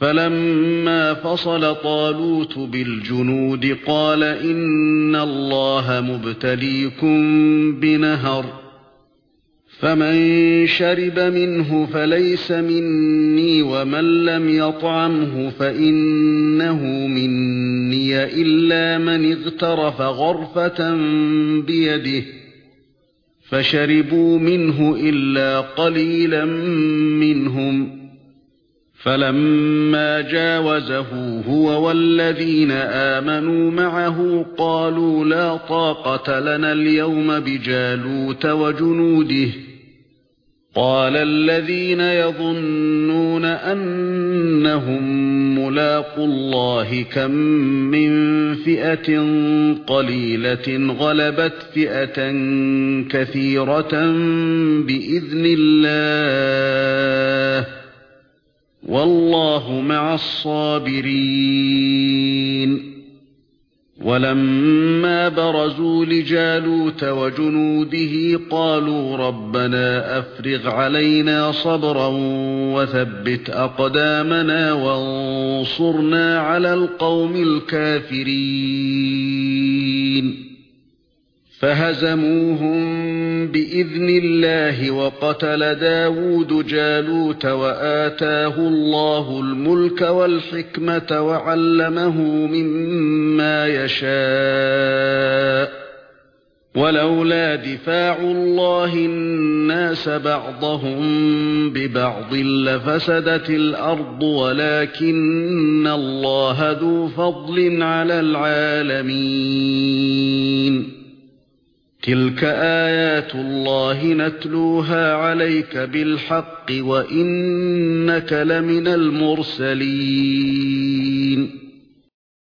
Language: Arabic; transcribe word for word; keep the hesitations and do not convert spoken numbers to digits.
فَلَمَّا فَصَلَ طَالُوتُ بِالْجُنُودِ قَالَ إِنَّ اللَّهَ مُبْتَلِيكُم بِنَهَرٍ فَمَن شَرِبَ مِنْهُ فَلَيْسَ مِنِّي وَمَن لَّمْ يَطْعَمْهُ فَإِنَّهُ مِنِّي إِلَّا مَنِ اغْتَرَفَ غَرْفَةً بِيَدِهِ فَشَرِبُوا مِنْهُ إِلَّا قَلِيلًا مِّنْهُمْ فَلَمَّا جَاوَزَهُ هُوَ وَالَّذِينَ آمَنُوا مَعَهُ قَالُوا لَا طَاقَةَ لَنَا الْيَوْمَ بِجَالُوتَ وَجُنُودِهِ قَالَ الَّذِينَ يَظُنُّونَ أَنَّهُم مُّلَاقُو اللَّهِ كَم مِّن فِئَةٍ قَلِيلَةٍ غَلَبَتْ فِئَةً كَثِيرَةً بِإِذْنِ اللَّهِ وَاللَّهُ مَعَ الصَّابِرِينَ وَلَمَّا بَرَزُوا لِجَالُوتَ وَجُنُودِهِ قَالُوا رَبَّنَا أَفْرِغْ عَلَيْنَا صَبْرًا وَثَبِّتْ أَقْدَامَنَا وَانصُرْنَا عَلَى الْقَوْمِ الْكَافِرِينَ فَهَزَمُوهُم بِإِذْنِ اللَّهِ وَقَتَلَ دَاوُودُ جَالُوتَ وَآتَاهُ اللَّهُ الْمُلْكَ وَالْحِكْمَةَ وَعَلَّمَهُ مِمَّا يَشَاءُ وَلَوْلَا دِفَاعُ اللَّهِ النَّاسَ بَعْضَهُم بِبَعْضٍ لَّفَسَدَتِ الْأَرْضُ وَلَكِنَّ اللَّهَ ذُو فَضْلٍ عَلَى الْعَالَمِينَ تِلْكَ آيَاتُ اللَّهِ نَتْلُوهَا عَلَيْكَ بِالْحَقِّ وَإِنَّكَ لَمِنَ الْمُرْسَلِينَ